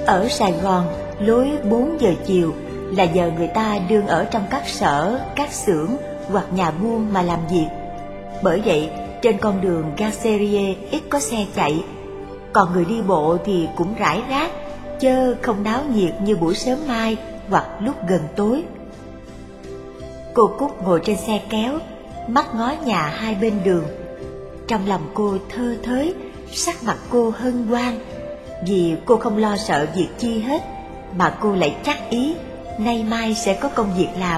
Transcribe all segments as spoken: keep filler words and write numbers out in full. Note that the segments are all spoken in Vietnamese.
Ở Sài Gòn, lối bốn giờ chiều là giờ người ta đương ở trong các sở, các xưởng hoặc nhà buôn mà làm việc. Bởi vậy, trên con đường Gacerie ít có xe chạy, còn người đi bộ thì cũng rải rác, chớ không náo nhiệt như buổi sớm mai hoặc lúc gần tối. Cô Cúc ngồi trên xe kéo, mắt ngó nhà hai bên đường. Trong lòng cô thơ thới, sắc mặt cô hân hoan, vì cô không lo sợ việc chi hết, mà cô lại chắc ý nay mai sẽ có công việc làm,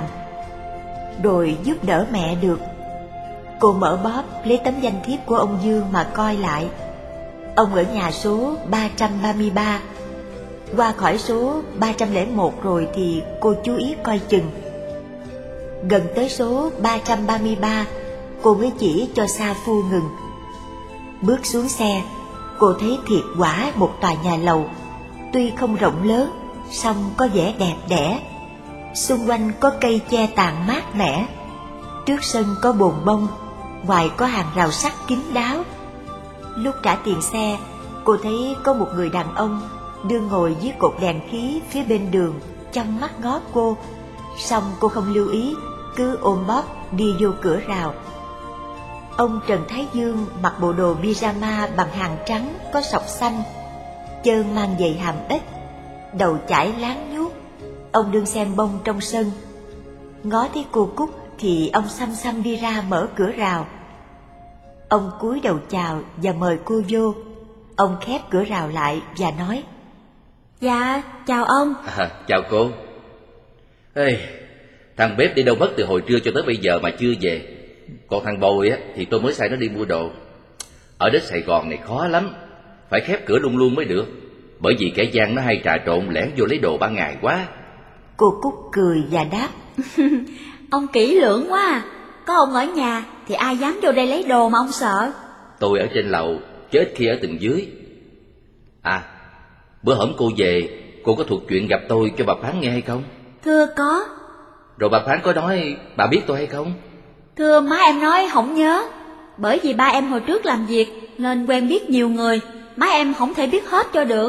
rồi giúp đỡ mẹ được. Cô mở bóp lấy tấm danh thiếp của ông Dương mà coi lại. Ông ở nhà số ba trăm ba mươi ba. Qua khỏi số ba trăm lẻ một rồi thì cô chú ý coi chừng. Gần tới số ba trăm ba mươi ba, cô mới chỉ cho sa phu ngừng. Bước xuống xe, cô thấy thiệt quả một tòa nhà lầu, tuy không rộng lớn, song có vẻ đẹp đẽ. Xung quanh có cây che tàn mát mẻ, trước sân có bồn bông, ngoài có hàng rào sắt kín đáo. Lúc trả tiền xe, cô thấy có một người đàn ông đương ngồi dưới cột đèn khí phía bên đường, chăm mắt ngó cô, song cô không lưu ý, cứ ôm bóp đi vô cửa rào. Ông Trần Thái Dương mặc bộ đồ pyjama bằng hàng trắng có sọc xanh, chân mang giày hàm ếch, đầu chải láng nhuốc. Ông đương xem bông trong sân. Ngó thấy cô Cúc thì ông xăm xăm đi ra mở cửa rào. Ông cúi đầu chào và mời cô vô. Ông khép cửa rào lại và nói: Dạ, chào ông. À, chào cô. Ê, thằng bếp đi đâu mất từ hồi trưa cho tới bây giờ mà chưa về. Còn thằng Bồi á thì tôi mới sai nó đi mua đồ. Ở đất Sài Gòn này khó lắm, phải khép cửa luôn luôn mới được, bởi vì kẻ gian nó hay trà trộn lẻn vô lấy đồ ban ngày quá. Cô Cúc cười và đáp: Ông kỹ lưỡng quá à. Có ông ở nhà thì ai dám vô đây lấy đồ mà ông sợ. Tôi ở trên lầu, chứ ít khi ở tầng dưới. À, bữa hổm cô về, cô có thuộc chuyện gặp tôi cho bà Phán nghe hay không? Thưa có. Rồi bà Phán có nói bà biết tôi hay không? Thưa má em nói không nhớ, bởi vì ba em hồi trước làm việc nên quen biết nhiều người, má em không thể biết hết cho được.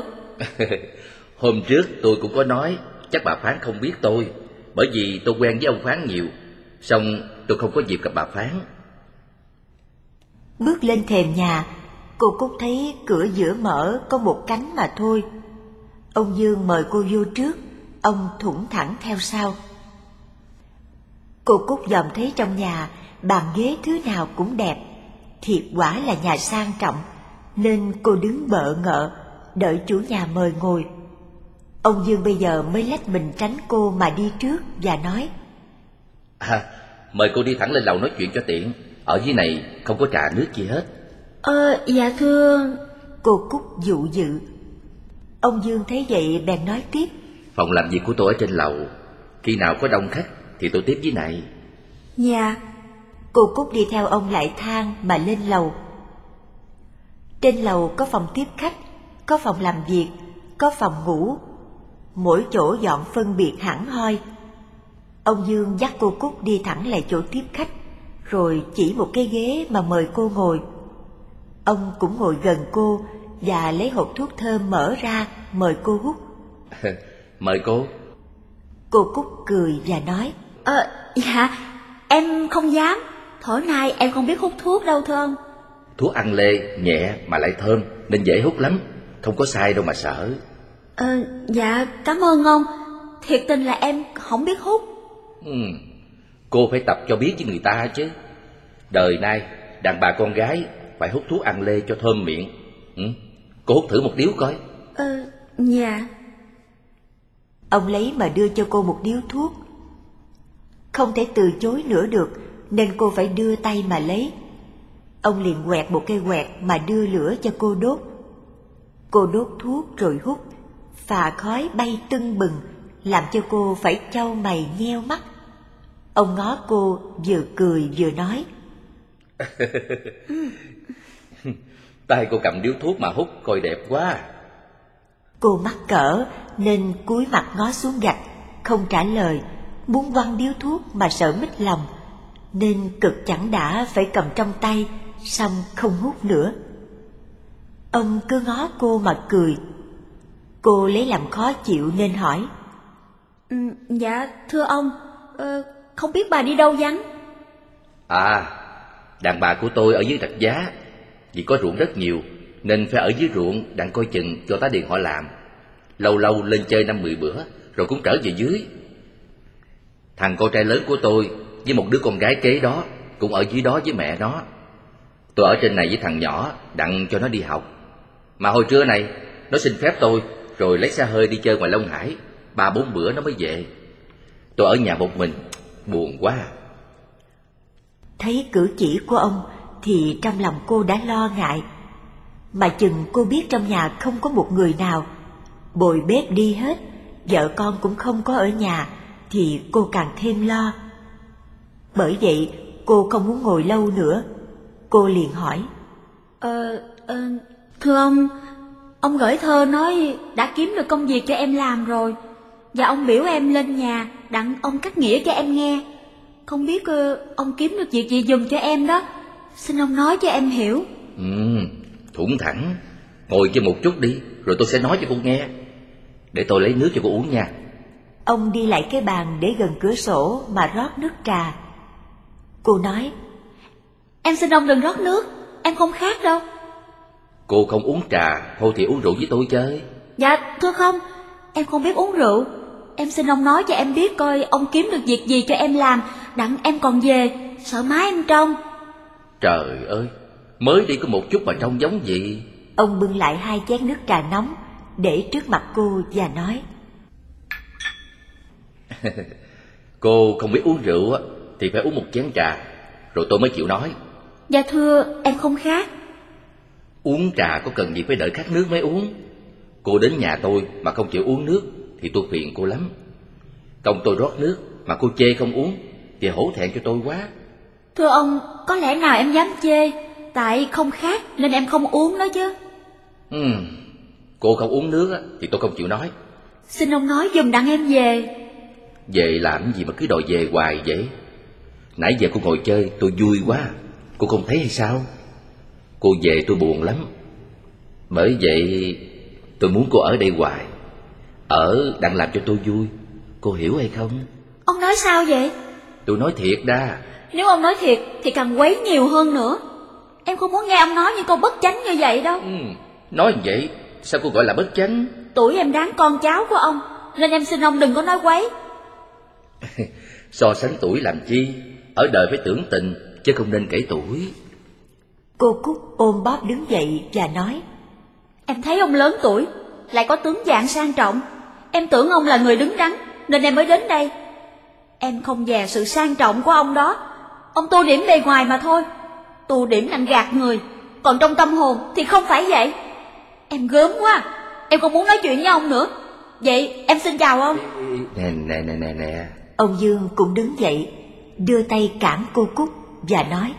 Hôm trước tôi cũng có nói chắc bà Phán không biết tôi, bởi vì tôi quen với ông Phán nhiều, song tôi không có dịp gặp bà Phán. Bước lên thềm nhà, cô Cúc thấy cửa giữa mở có một cánh mà thôi. Ông Dương mời cô vô trước, ông thủng thẳng theo sau. Cô Cúc dòm thấy trong nhà bàn ghế thứ nào cũng đẹp, thiệt quả là nhà sang trọng, nên cô đứng bợ ngợ đợi chủ nhà mời ngồi. Ông Dương bây giờ mới lách mình tránh cô mà đi trước và nói: À, mời cô đi thẳng lên lầu nói chuyện cho tiện, ở dưới này không có trà nước gì hết. Ờ, dạ thưa. Cô Cúc dụ dự. Ông Dương thấy vậy bèn nói tiếp: Phòng làm việc của tôi ở trên lầu, khi nào có đông khách thì tôi tiếp dưới này. Dạ. Cô Cúc đi theo ông lại thang mà lên lầu. Trên lầu có phòng tiếp khách, có phòng làm việc, có phòng ngủ, mỗi chỗ dọn phân biệt hẳn hoi. Ông Dương dắt cô Cúc đi thẳng lại chỗ tiếp khách, rồi chỉ một cái ghế mà mời cô ngồi. Ông cũng ngồi gần cô và lấy hộp thuốc thơm mở ra mời cô hút. Mời cô. Cô Cúc cười và nói: Ờ, dạ, em không dám. Thổi nay em không biết hút thuốc đâu thưa ông. Thuốc ăn lê, nhẹ mà lại thơm nên dễ hút lắm, không có sai đâu mà sợ. Ờ, dạ, cảm ơn ông. Thiệt tình là em không biết hút. Ừ, cô phải tập cho biết với người ta chứ. Đời nay, đàn bà con gái phải hút thuốc ăn lê cho thơm miệng. Ừ, cô hút thử một điếu coi. Ờ, dạ. Ông lấy mà đưa cho cô một điếu thuốc. Không thể từ chối nữa được, nên cô phải đưa tay mà lấy. Ông liền quẹt một cây quẹt mà đưa lửa cho cô đốt. Cô đốt thuốc rồi hút, phà khói bay tưng bừng, làm cho cô phải chau mày nheo mắt. Ông ngó cô vừa cười vừa nói: Tay cô cầm điếu thuốc mà hút coi đẹp quá. Cô mắc cỡ nên cúi mặt ngó xuống gạch, không trả lời, muốn quăng điếu thuốc mà sợ mít lòng, nên cực chẳng đã phải cầm trong tay, xong không hút nữa. Ông cứ ngó cô mà cười. Cô lấy làm khó chịu nên hỏi. Ừ, dạ thưa ông, ờ, không biết bà đi đâu vắng? À, đàn bà của tôi ở dưới Rạch Giá. Vì có ruộng rất nhiều nên phải ở dưới ruộng đặng coi chừng cho tá điền họ làm. Lâu lâu lên chơi năm mười bữa rồi cũng trở về dưới. Thằng con trai lớn của tôi với một đứa con gái kế đó cũng ở dưới đó với mẹ nó. Tôi ở trên này với thằng nhỏ đặng cho nó đi học. Mà hồi trưa này nó xin phép tôi rồi lấy xe hơi đi chơi ngoài Long Hải. Ba bốn bữa nó mới về. Tôi ở nhà một mình, buồn quá. Thấy cử chỉ của ông thì trong lòng cô đã lo ngại. Mà chừng cô biết trong nhà không có một người nào, bồi bếp đi hết, vợ con cũng không có ở nhà, thì cô càng thêm lo. Bởi vậy cô không muốn ngồi lâu nữa. Cô liền hỏi. Ờ, ờ, thưa ông, ông gửi thơ nói đã kiếm được công việc cho em làm rồi, và ông biểu em lên nhà đặng ông cắt nghĩa cho em nghe. Không biết uh, ông kiếm được việc gì giùm cho em đó, xin ông nói cho em hiểu. Ừ, thủng thẳng. Ngồi chơi một chút đi, rồi tôi sẽ nói cho cô nghe. Để tôi lấy nước cho cô uống nha. Ông đi lại cái bàn để gần cửa sổ mà rót nước trà. Cô nói. Em xin ông đừng rót nước, em không khát đâu. Cô không uống trà, thôi thì uống rượu với tôi chơi. Dạ thưa không, em không biết uống rượu. Em xin ông nói cho em biết coi ông kiếm được việc gì cho em làm, đặng em còn về, sợ má em trông. Trời ơi, mới đi có một chút mà trông giống gì. Ông bưng lại hai chén nước trà nóng để trước mặt cô và nói. Cô không biết uống rượu á thì phải uống một chén trà, rồi tôi mới chịu nói. Dạ thưa, em không khát. Uống trà có cần gì phải đợi khát nước mới uống. Cô đến nhà tôi mà không chịu uống nước thì tôi phiền cô lắm. Công tôi rót nước mà cô chê không uống thì hổ thẹn cho tôi quá. Thưa ông, có lẽ nào em dám chê, tại không khát nên em không uống đó chứ. Ừ, cô không uống nước á thì tôi không chịu nói. Xin ông nói giùm đặng em về. Về làm gì mà cứ đòi về hoài vậy? Nãy giờ cô ngồi chơi tôi vui quá, cô không thấy hay sao? Cô về tôi buồn lắm. Bởi vậy tôi muốn cô ở đây hoài, ở đặng làm cho tôi vui. Cô hiểu hay không? Ông nói sao vậy? Tôi nói thiệt đa. Nếu ông nói thiệt thì càng quấy nhiều hơn nữa. Em không muốn nghe ông nói những câu bất chánh như vậy đâu. Ừ, nói như vậy sao cô gọi là bất chánh? Tuổi em đáng con cháu của ông, nên em xin ông đừng có nói quấy. So sánh tuổi làm chi? Ở đời phải tưởng tình chứ không nên kể tuổi. Cô Cúc ôm bóp đứng dậy và nói. Em thấy ông lớn tuổi, lại có tướng dạng sang trọng. Em tưởng ông là người đứng đắn nên em mới đến đây. Em không dè sự sang trọng của ông đó. Ông tô điểm bề ngoài mà thôi. Tô điểm làm gạt người, còn trong tâm hồn thì không phải vậy. Em gớm quá, em không muốn nói chuyện với ông nữa. Vậy em xin chào ông. Nè nè nè nè nè. Ông Dương cũng đứng dậy, đưa tay cản cô Cúc và nói.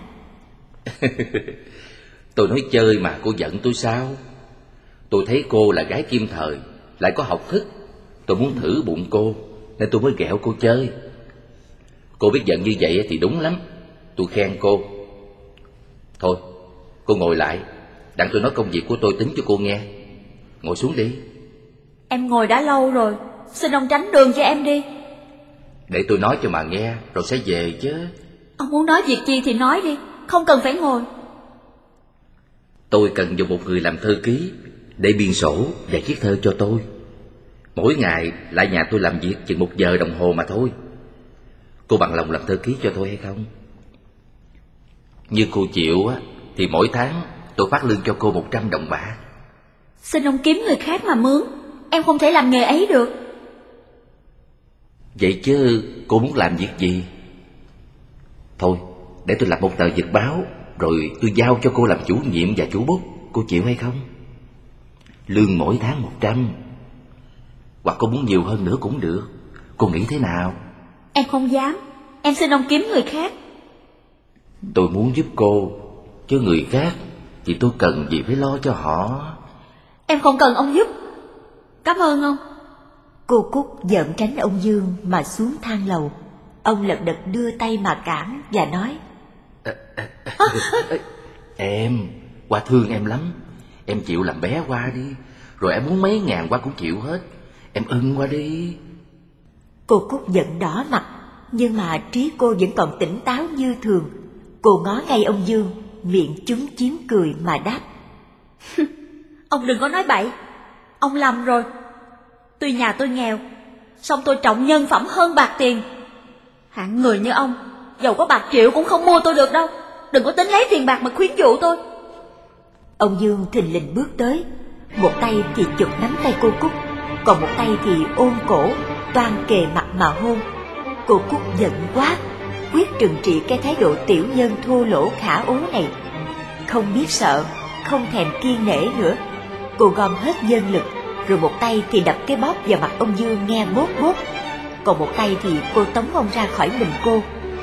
Tôi nói chơi mà cô giận tôi sao? Tôi thấy cô là gái kim thời, lại có học thức. Tôi muốn thử bụng cô nên tôi mới ghẹo cô chơi. Cô biết giận như vậy thì đúng lắm, tôi khen cô. Thôi cô ngồi lại, đặng tôi nói công việc của tôi tính cho cô nghe. Ngồi xuống đi. Em ngồi đã lâu rồi, xin ông tránh đường cho em đi. Để tôi nói cho mà nghe rồi sẽ về chứ. Ông muốn nói việc gì thì nói đi, không cần phải ngồi. Tôi cần dùng một người làm thư ký để biên sổ và viết thơ cho tôi. Mỗi ngày lại nhà tôi làm việc chừng một giờ đồng hồ mà thôi. Cô bằng lòng làm thư ký cho tôi hay không? Như cô chịu á thì mỗi tháng tôi phát lương cho cô một trăm đồng bạc. Xin ông kiếm người khác mà mướn, em không thể làm nghề ấy được. Vậy chứ cô muốn làm việc gì? Thôi để tôi lập một tờ nhật báo, rồi tôi giao cho cô làm chủ nhiệm và chủ bút. Cô chịu hay không? Lương mỗi tháng một trăm. Hoặc cô muốn nhiều hơn nữa cũng được. Cô nghĩ thế nào? Em không dám, em xin ông kiếm người khác. Tôi muốn giúp cô, chứ người khác thì tôi cần gì phải lo cho họ. Em không cần ông giúp. Cảm ơn ông. Cô Cúc giận tránh ông Dương mà xuống thang lầu. Ông lật đật đưa tay mà cản và nói. À, à, à, Em, Hoa thương em lắm. Em chịu làm bé Hoa đi, Rồi em muốn mấy ngàn qua cũng chịu hết. Em ưng qua đi. Cô Cúc giận đỏ mặt, nhưng mà trí cô vẫn còn tỉnh táo như thường. Cô ngó ngay ông Dương, miệng chúm chím cười mà đáp. Ông đừng có nói bậy, ông lầm rồi. Tuy nhà tôi nghèo, song tôi trọng nhân phẩm hơn bạc tiền. Hạng người như ông, dầu có bạc triệu cũng không mua tôi được đâu. Đừng có tính lấy tiền bạc mà khuyến dụ tôi. Ông Dương thình lình bước tới, một tay thì chụp nắm tay cô Cúc, còn một tay thì ôm cổ, toan kề mặt mà hôn. Cô Cúc giận quá, quyết trừng trị cái thái độ tiểu nhân thô lỗ khả ố này. Không biết sợ, không thèm kiêng nể nữa, cô gom hết dân lực, rồi một tay thì đập cái bóp vào mặt ông Dương nghe bốt bốt, còn một tay thì cô tống ông ra khỏi mình cô.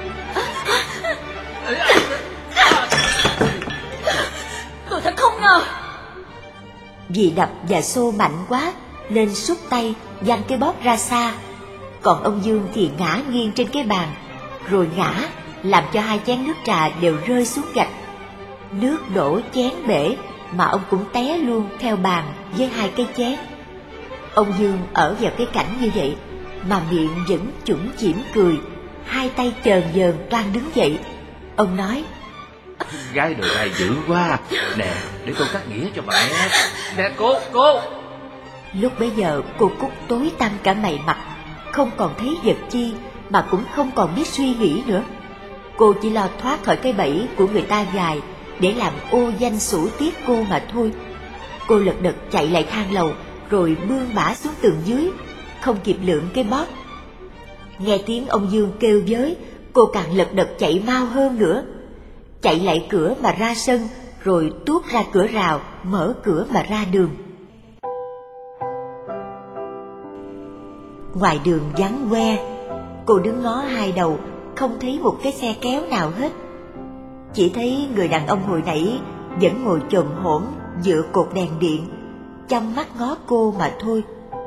Tôi thật không ngờ. Vì đập và xô mạnh quá nên sút tay văng cái bóp ra xa, còn ông Dương thì ngã nghiêng trên cái bàn, rồi ngã làm cho hai chén nước trà đều rơi xuống gạch. Nước đổ chén bể mà ông cũng té luôn theo bàn với hai cái chén. Ông Dương ở vào cái cảnh như vậy mà miệng vẫn chủng chỉm cười, hai tay chờn dờn toan đứng dậy. Ông nói: Gái đồ này dữ quá. Nè, để tôi cắt nghĩa cho mẹ. Nè cô, cô. Lúc bấy giờ cô Cúc tối tăm cả mày mặt, không còn thấy vật chi, mà cũng không còn biết suy nghĩ nữa. Cô chỉ lo thoát khỏi cái bẫy của người ta gài để làm ô danh sủ tiết cô mà thôi. Cô lật đật chạy lại thang lầu, rồi bươn bả xuống tường dưới, không kịp lượm cái bóp. Nghe tiếng ông Dương kêu giới, cô càng lật đật chạy mau hơn nữa, chạy lại cửa mà ra sân, rồi tuốt ra cửa rào, mở cửa mà ra đường. Ngoài đường vắng que, cô đứng ngó hai đầu, không thấy một cái xe kéo nào hết. Chỉ thấy người đàn ông hồi nãy vẫn ngồi chồm hổm dựa cột đèn điện, chăm mắt ngó cô mà thôi.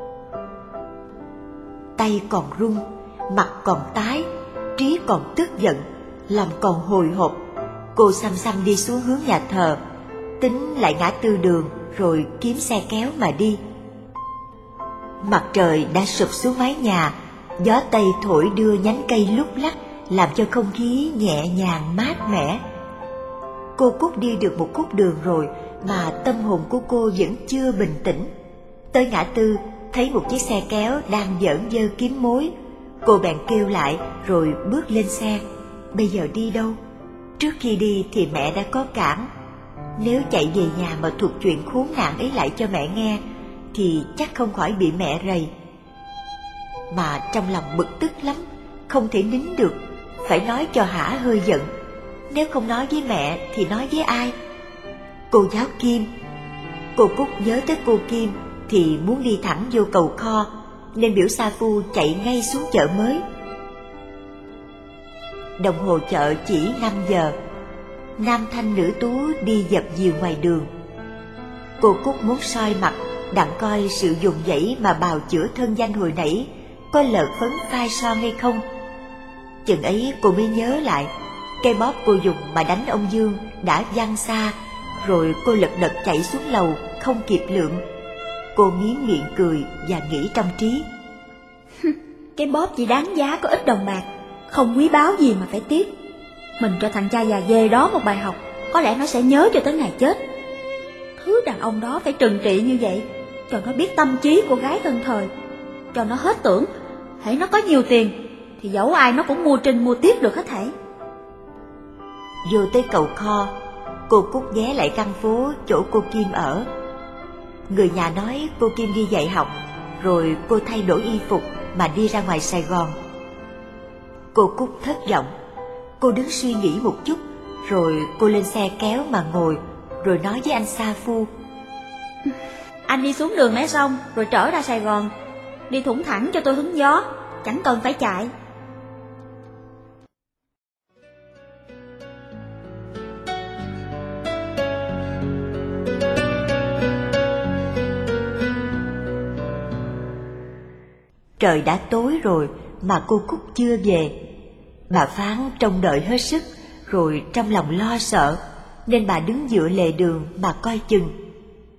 Tay còn run, mặt còn tái, trí còn tức giận, lòng còn hồi hộp. Cô xăm xăm đi xuống hướng nhà thờ, tính lại ngã tư đường rồi kiếm xe kéo mà đi. Mặt trời đã sụp xuống mái nhà, gió tây thổi đưa nhánh cây lúc lắc, làm cho không khí nhẹ nhàng mát mẻ. Cô Cúc đi được một khúc đường rồi mà tâm hồn của cô vẫn chưa bình tĩnh. Tới ngã tư, thấy một chiếc xe kéo đang giỡn dơ kiếm mối. Cô bèn kêu lại rồi bước lên xe. Bây giờ đi đâu? Trước khi đi thì mẹ đã có cản. Nếu chạy về nhà mà thuật chuyện khốn nạn ấy lại cho mẹ nghe thì chắc không khỏi bị mẹ rầy. Mà trong lòng bực tức lắm, không thể nín được, phải nói cho hả hơi giận. Nếu không nói với mẹ thì nói với ai? Cô giáo Kim. Cô Cúc nhớ tới cô Kim thì muốn đi thẳng vô cầu kho, nên biểu sa phu chạy ngay xuống chợ mới. Đồng hồ chợ chỉ năm giờ. Nam thanh nữ tú đi dập dìu ngoài đường. Cô Cúc muốn soi mặt, đặng coi sự dùng dãy mà bào chữa thân danh hồi nãy có lợt phấn phai son hay không. Chừng ấy cô mới nhớ lại cây bóp cô dùng mà đánh ông Dương đã văng xa, rồi cô lật đật chạy xuống lầu không kịp lượm. Cô miếm miệng cười và nghĩ trong trí: Cái bóp chỉ đáng giá có ít đồng bạc, không quý báu gì mà phải tiếc. Mình cho thằng cha già dê đó một bài học, có lẽ nó sẽ nhớ cho tới ngày chết. Thứ đàn ông đó phải trừng trị như vậy, cho nó biết tâm trí của gái thân thời, cho nó hết tưởng hễ nó có nhiều tiền thì dẫu ai nó cũng mua trinh mua tiếc được hết thảy. Vô tới cầu kho, cô Cúc ghé lại căn phố chỗ cô Kim ở. Người nhà nói cô Kim đi dạy học, rồi cô thay đổi y phục mà đi ra ngoài Sài Gòn. Cô Cúc thất vọng. Cô đứng suy nghĩ một chút, rồi cô lên xe kéo mà ngồi, rồi nói với anh sa phu: Anh đi xuống đường Mé Sông rồi trở ra Sài Gòn, đi thủng thẳng cho tôi hứng gió, chẳng cần phải chạy. Trời đã tối rồi mà cô Cúc chưa về. Bà Phán trông đợi hết sức, rồi trong lòng lo sợ, nên bà đứng dựa lề đường mà coi chừng.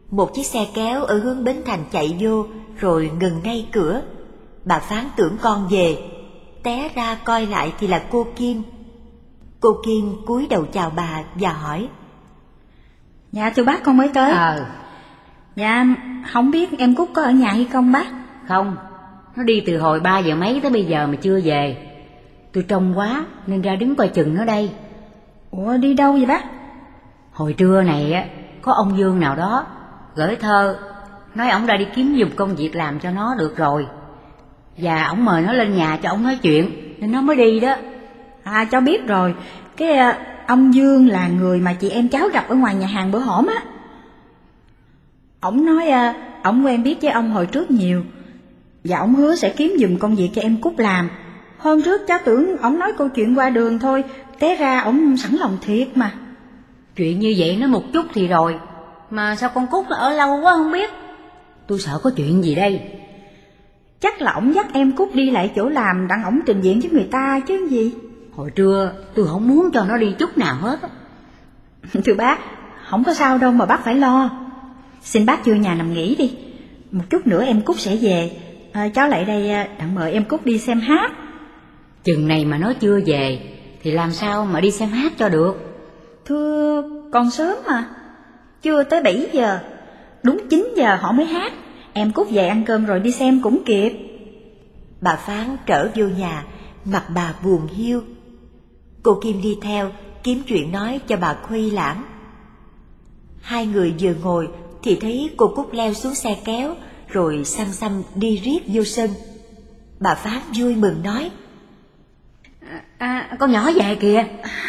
Một chiếc xe kéo ở hướng Bến Thành chạy vô rồi ngừng ngay cửa. Bà Phán tưởng con về, té ra coi lại thì là cô Kim. Cô Kim cúi đầu chào bà và hỏi: Dạ thưa bác, con mới tới. Ờ. Dạ không biết em Cúc có ở nhà hay không bác? Không, nó đi từ hồi ba giờ mấy tới bây giờ mà chưa về. Tôi trông quá nên ra đứng coi chừng nó đây. Ủa đi đâu vậy bác? Hồi trưa này á, có ông Dương nào đó gửi thơ nói ổng ra đi kiếm giùm công việc làm cho nó được rồi, và ổng mời nó lên nhà cho ổng nói chuyện nên nó mới đi đó. À cháu biết rồi, cái à, ông Dương là người mà chị em cháu gặp ở ngoài nhà hàng bữa hổm á. Ổng nói à, ổng quen biết với ông hồi trước nhiều, và ổng hứa sẽ kiếm giùm công việc cho em Cúc làm. Hôm trước cháu tưởng ổng nói câu chuyện qua đường thôi, té ra ổng sẵn lòng thiệt mà. Chuyện như vậy nó một chút thì rồi, mà sao con Cúc nó ở lâu quá không biết. Tôi sợ có chuyện gì đây. Chắc là ổng dắt em Cúc đi lại chỗ làm đặng ổng trình diện với người ta chứ gì. Hồi trưa tôi không muốn cho nó đi chút nào hết. Thưa bác, không có sao đâu mà bác phải lo. Xin bác vô nhà nằm nghỉ đi, một chút nữa em Cúc sẽ về. À, cháu lại đây đặng mời em Cúc đi xem hát. Chừng này mà nó chưa về thì làm sao mà đi xem hát cho được. Thưa, còn sớm mà, chưa tới bảy giờ, đúng chín giờ họ mới hát. Em Cúc về ăn cơm rồi đi xem cũng kịp. Bà Phán trở vô nhà, mặt bà buồn hiu. Cô Kim đi theo, kiếm chuyện nói cho bà khuây lãng. Hai người vừa ngồi thì thấy cô Cúc leo xuống xe kéo rồi xăm xăm đi riết vô sân. Bà Phán vui mừng nói: À, à con nhỏ về kìa.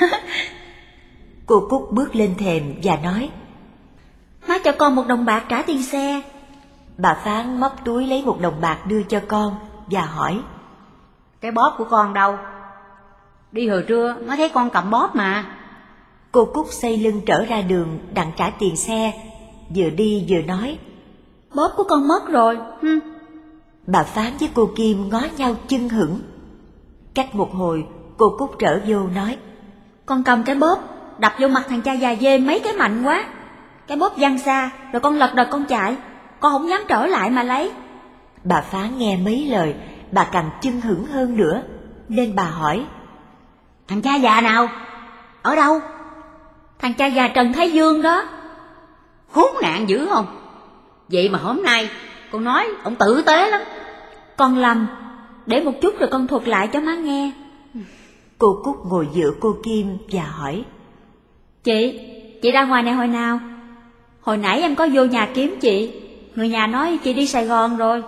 Cô Cúc bước lên thềm và nói: Má cho con một đồng bạc trả tiền xe. Bà Phán móc túi lấy một đồng bạc đưa cho con và hỏi: Cái bóp của con đâu? Đi hồi trưa nó thấy con cầm bóp mà. Cô Cúc xoay lưng trở ra đường đặng trả tiền xe, vừa đi vừa nói: Bóp của con mất rồi. Hừm. Bà Phán với cô Kim ngó nhau chưng hửng. Cách một hồi, cô Cúc trở vô nói: Con cầm cái bóp đập vô mặt thằng cha già dê mấy cái mạnh quá, cái bóp văng xa rồi con lật đật con chạy, con không dám trở lại mà lấy. Bà Phán nghe mấy lời, bà càng chưng hửng hơn nữa, nên bà hỏi: Thằng cha già nào? Ở đâu? Thằng cha già Trần Thái Dương đó. Khốn nạn dữ không? Vậy mà hôm nay con nói ông tử tế lắm. Con lầm, để một chút rồi con thuật lại cho má nghe. Cô Cúc ngồi giữa cô Kim và hỏi: Chị, chị ra ngoài này hồi nào? Hồi nãy em có vô nhà kiếm chị, người nhà nói chị đi Sài Gòn rồi.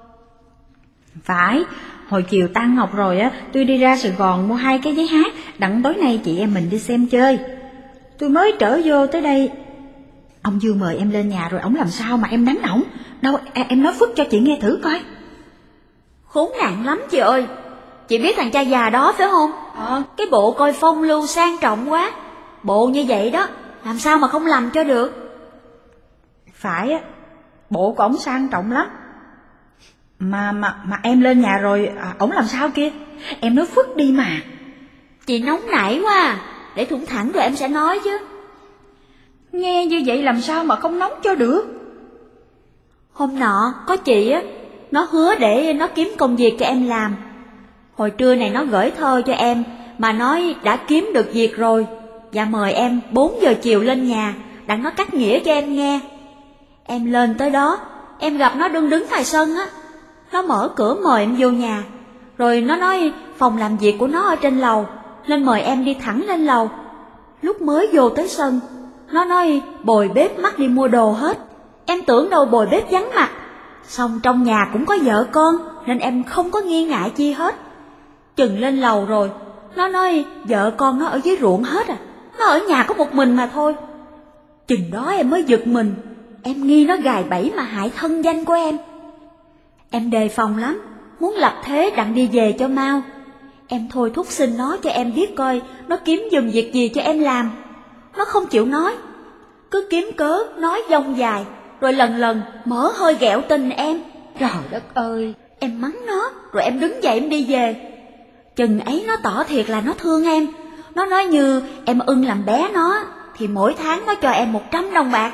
Phải, hồi chiều tan học rồi á, tôi đi ra Sài Gòn mua hai cái giấy hát, đặng tối nay chị em mình đi xem chơi. Tôi mới trở vô tới đây, ông Dương mời em lên nhà rồi ổng làm sao mà em đánh ổng. Đâu, em nói phức cho chị nghe thử coi. Khốn nạn lắm chị ơi. Chị biết thằng cha già đó phải không? Ờ. Cái bộ coi phong lưu sang trọng quá, bộ như vậy đó, làm sao mà không làm cho được. Phải á, bộ của ổng sang trọng lắm. Mà mà mà em lên nhà rồi à, ổng làm sao kia? Em nói phức đi mà. Chị nóng nảy quá à. Để thủng thẳng rồi em sẽ nói chứ. Nghe như vậy làm sao mà không nóng cho được. Hôm nọ có chị á, nó hứa để nó kiếm công việc cho em làm. Hồi trưa này nó gửi thơ cho em mà nói đã kiếm được việc rồi, và mời em bốn giờ chiều lên nhà đặng nó cắt nghĩa cho em nghe. Em lên tới đó, em gặp nó đứng đứng ngoài sân á. Nó mở cửa mời em vô nhà, rồi nó nói phòng làm việc của nó ở trên lầu, nên mời em đi thẳng lên lầu. Lúc mới vô tới sân, nó nói bồi bếp mắc đi mua đồ hết. Em tưởng đâu bồi bếp vắng mặt, xong trong nhà cũng có vợ con, nên em không có nghi ngại chi hết. Chừng lên lầu rồi, nó nói vợ con nó ở dưới ruộng hết à, nó ở nhà có một mình mà thôi. Chừng đó em mới giật mình, em nghi nó gài bẫy mà hại thân danh của em. Em đề phòng lắm, muốn lập thế đặng đi về cho mau. Em thôi thúc xin nó cho em biết coi nó kiếm giùm việc gì cho em làm. Nó không chịu nói, cứ kiếm cớ nói dông dài, rồi lần lần mở hơi ghẹo tình em. Trời đất ơi! Em mắng nó, rồi em đứng dậy em đi về. Chừng ấy nó tỏ thiệt là nó thương em. Nó nói như em ưng làm bé nó, thì mỗi tháng nó cho em một trăm đồng bạc.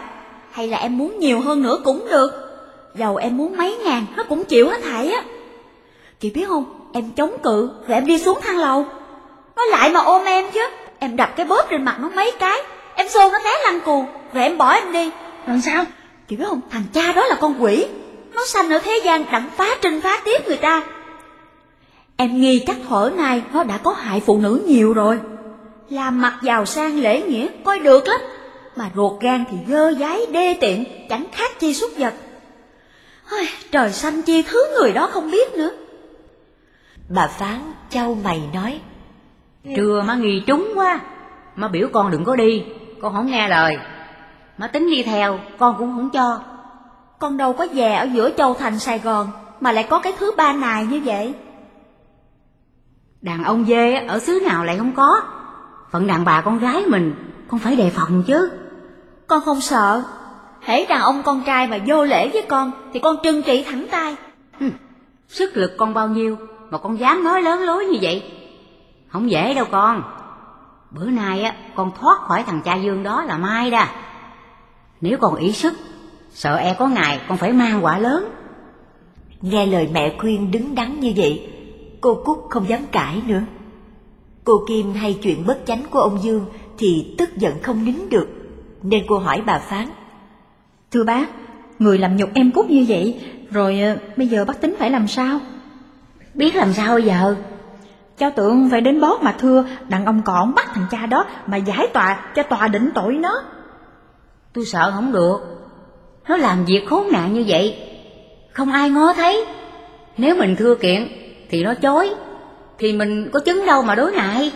hay là em muốn nhiều hơn nữa cũng được. Dầu em muốn mấy ngàn nó cũng chịu hết thảy á. Chị biết không, em chống cự rồi em đi xuống thang lầu. Nó lại mà ôm em chứ. Em đập cái bóp trên mặt nó mấy cái, em xô nó té lăn cù, rồi em bỏ em đi. Làm sao? Chị biết không, thằng cha đó là con quỷ. Nó sanh ở thế gian đặng phá trinh phá tiếp người ta. Em nghi chắc thuở này nó đã có hại phụ nữ nhiều rồi. Làm mặt giàu sang lễ nghĩa coi được lắm, mà ruột gan thì dơ dáy đê tiện, chẳng khác chi súc vật. Ôi, trời xanh chi thứ người đó không biết nữa. Bà Phán chau mày nói: Trưa má nghi trúng quá, má biểu con đừng có đi, con không nghe lời. Má tính đi theo, con cũng không cho. Con đâu có về ở giữa Châu Thành Sài Gòn mà lại có cái thứ ba nài như vậy. Đàn ông dê ở xứ nào lại không có. Phận đàn bà con gái mình, con phải đề phòng chứ. Con không sợ. Hễ đàn ông con trai mà vô lễ với con thì con trừng trị thẳng tay. Ừ, sức lực con bao nhiêu mà con dám nói lớn lối như vậy? Không dễ đâu con. Bữa nay á con thoát khỏi thằng cha Dương đó là mai đà. Nếu còn ý sức, sợ e có ngày con phải mang quả lớn. Nghe lời mẹ khuyên đứng đắn như vậy, cô Cúc không dám cãi nữa. Cô Kim hay chuyện bất chánh của ông Dương thì tức giận không nín được, nên cô hỏi bà Phán: Thưa bác, người làm nhục em Cúc như vậy, rồi bây giờ bác tính phải làm sao? Biết làm sao bây giờ? Cháu tưởng phải đến bót mà thưa, đặng ông còn bắt thằng cha đó mà giải tòa cho tòa định tội nó. Tôi sợ không được. Nó làm việc khốn nạn như vậy, không ai ngó thấy. Nếu mình thưa kiện thì nó chối, thì mình có chứng đâu mà đối nại.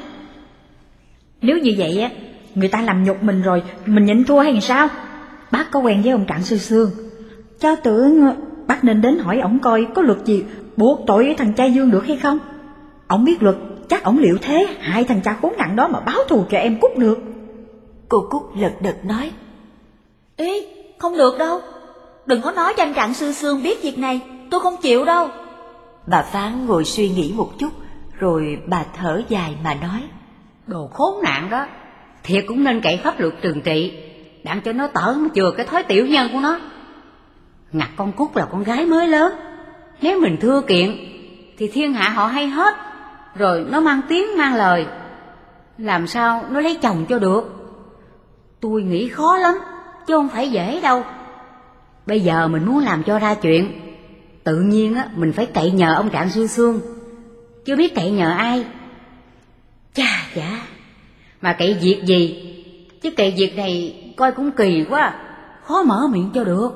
Nếu như vậy á, người ta làm nhục mình rồi, mình nhịn thua hay sao? Bác có quen với ông Trạng Sư Sương, cháu tưởng bác nên đến hỏi ổng coi có luật gì buộc tội thằng cha Dương được hay không. Ổng biết luật, chắc ổng liệu thế hại thằng cha khốn nạn đó mà báo thù cho em Cúc được. Cô Cúc lật đật nói: Ý, không được đâu. Đừng có nói cho anh Trạng Sư Sương biết việc này, tôi không chịu đâu. Bà Phán ngồi suy nghĩ một chút, rồi bà thở dài mà nói: Đồ khốn nạn đó, thiệt cũng nên cậy pháp luật trừng trị, đặng cho nó tở mà chừa cái thói tiểu nhân của nó. Ngặt con Cúc là con gái mới lớn, nếu mình thưa kiện thì thiên hạ họ hay hết, rồi nó mang tiếng mang lời, làm sao nó lấy chồng cho được. Tôi nghĩ khó lắm, chứ không phải dễ đâu. Bây giờ mình muốn làm cho ra chuyện, tự nhiên á mình phải cậy nhờ ông Trạng Sư Sương, chưa biết cậy nhờ ai. Chà chà, mà cậy việc gì, chứ cậy việc này coi cũng kỳ quá, khó mở miệng cho được.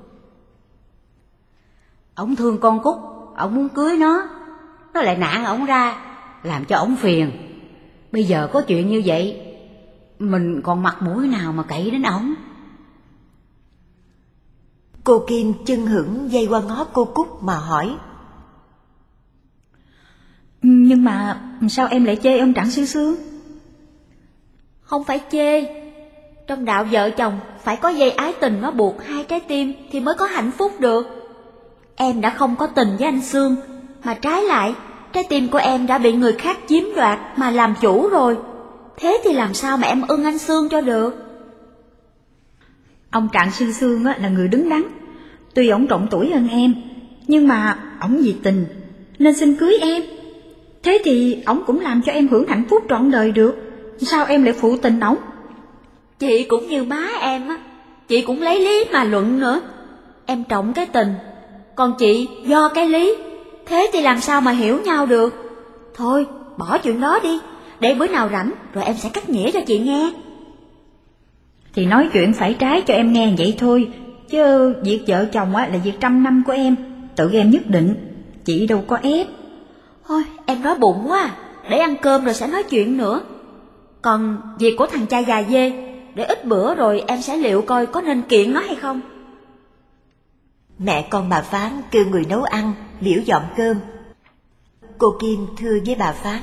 Ông thương con Cúc, ông muốn cưới nó, nó lại nạn ổng ra, làm cho ổng phiền. Bây giờ có chuyện như vậy, mình còn mặt mũi nào mà cậy đến ổng. Cô Kim chưng hửng dây qua ngó cô Cúc mà hỏi: Nhưng mà sao em lại chê ông Trạng Sư Sương? Không phải chê. Trong đạo vợ chồng phải có dây ái tình nó buộc hai trái tim thì mới có hạnh phúc được. Em đã không có tình với anh Sương, mà trái lại trái tim của em đã bị người khác chiếm đoạt mà làm chủ rồi. Thế thì làm sao mà em ưng anh Sương cho được? Ông Trạng Sư Sương là người đứng đắn. Tuy ổng trọng tuổi hơn em, nhưng mà ổng vì tình nên xin cưới em. Thế thì ổng cũng làm cho em hưởng hạnh phúc trọn đời được. Sao em lại phụ tình ổng? Chị cũng như má em á, chị cũng lấy lý mà luận nữa. Em trọng cái tình, còn chị do cái lý. Thế thì làm sao mà hiểu nhau được? Thôi bỏ chuyện đó đi, để bữa nào rảnh rồi em sẽ cắt nghĩa cho chị nghe. Thì nói chuyện phải trái cho em nghe vậy thôi, chứ việc vợ chồng á là việc trăm năm của em, tự em nhất định, chị đâu có ép. Thôi em nói bụng quá, để ăn cơm rồi sẽ nói chuyện nữa. Còn việc của thằng cha già dê, để ít bữa rồi em sẽ liệu coi có nên kiện nó hay không. Mẹ con bà Phán kêu người nấu ăn, liễu dọn cơm. Cô Kim thưa với bà Phán: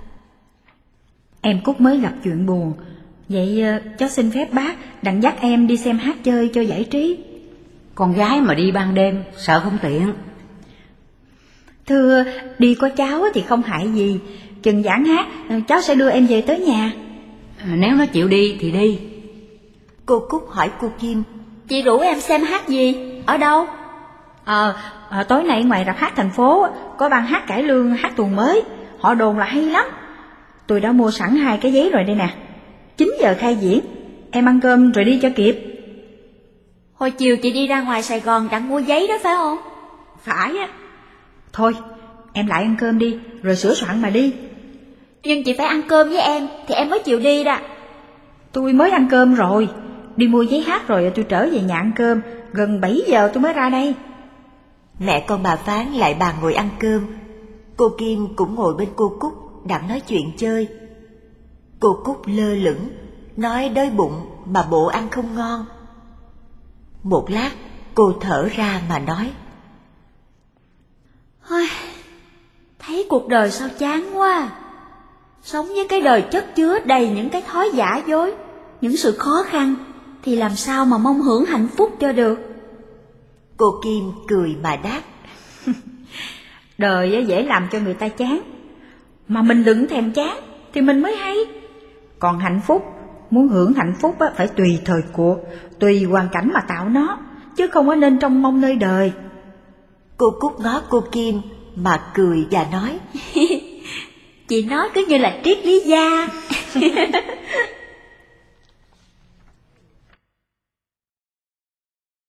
Em Cúc mới gặp chuyện buồn, vậy cháu xin phép bác đặng dắt em đi xem hát chơi cho giải trí. Con gái mà đi ban đêm sợ không tiện. Thưa, đi có cháu thì không hại gì, chừng giảng hát cháu sẽ đưa em về tới nhà. À, nếu nó chịu đi thì đi. Cô Cúc hỏi cô Kim: Chị rủ em xem hát gì? Ở đâu? Ờ, à, tối nay ngoài rạp hát thành phố có ban hát cải lương hát tuồng mới, họ đồn là hay lắm. Tôi đã mua sẵn hai cái giấy rồi đây nè. Chín giờ khai diễn, em ăn cơm rồi đi cho kịp. Hồi chiều chị đi ra ngoài Sài Gòn đặng mua giấy đó phải không? Phải á. Thôi, em lại ăn cơm đi, rồi sửa soạn mà đi. Nhưng chị phải ăn cơm với em thì em mới chịu đi đó. Tôi mới ăn cơm rồi, đi mua giấy hát rồi tôi trở về nhà ăn cơm, gần bảy giờ tôi mới ra đây. Mẹ con bà Phán lại bàn ngồi ăn cơm. Cô Kim cũng ngồi bên cô Cúc đặng nói chuyện chơi. Cô Cúc lơ lửng, nói đói bụng mà bộ ăn không ngon. Một lát cô thở ra mà nói: Thấy cuộc đời sao chán quá. Sống với cái đời chất chứa đầy những cái thói giả dối, những sự khó khăn, thì làm sao mà mong hưởng hạnh phúc cho được. Cô Kim cười mà đáp: Đời dễ làm cho người ta chán, mà mình đừng thèm chán thì mình mới hay. Còn hạnh phúc, muốn hưởng hạnh phúc phải tùy thời cuộc, tùy hoàn cảnh mà tạo nó, chứ không có nên trông mong nơi đời. Cô Cúc ngó cô Kim mà cười và nói: Chị nói cứ như là triết lý gia.